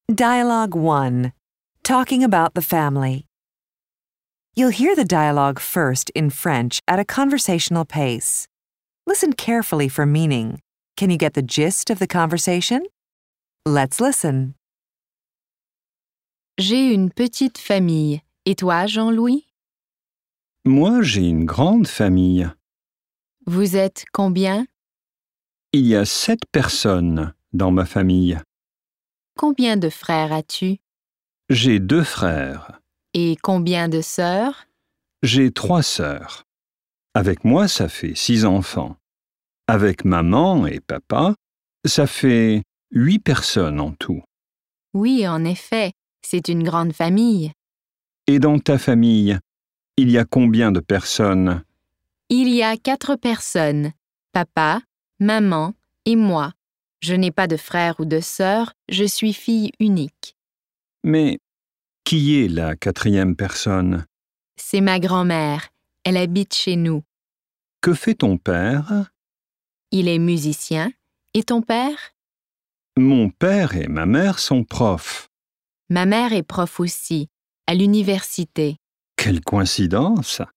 Dialogue 1. Talking about the family. You'll hear the dialogue first in French at a conversational pace. Listen carefully for meaning. Can you get the gist of the conversation? Let's listen. J'ai une petite famille. Et toi, Jean-Louis? Moi, j'ai une grande famille. Vous êtes combien? Il y a 7 personnes dans ma famille. Combien de frères as-tu? J'ai 2 frères. Et combien de sœurs? J'ai 3 sœurs. Avec moi, ça fait 6 enfants. Avec maman et papa, ça fait 8 personnes en tout. Oui, en effet, c'est une grande famille. Et dans ta famille, il y a combien de personnes? Il y a 4 personnes. Papa, maman et moi. Je n'ai pas de frère ou de sœur, je suis fille unique. Mais qui est la 4e personne? C'est ma grand-mère. Elle habite chez nous. Que fait ton père? Il est musicien. Et ton père? Mon père et ma mère sont profs. Ma mère est prof aussi, à l'université. Quelle coïncidence!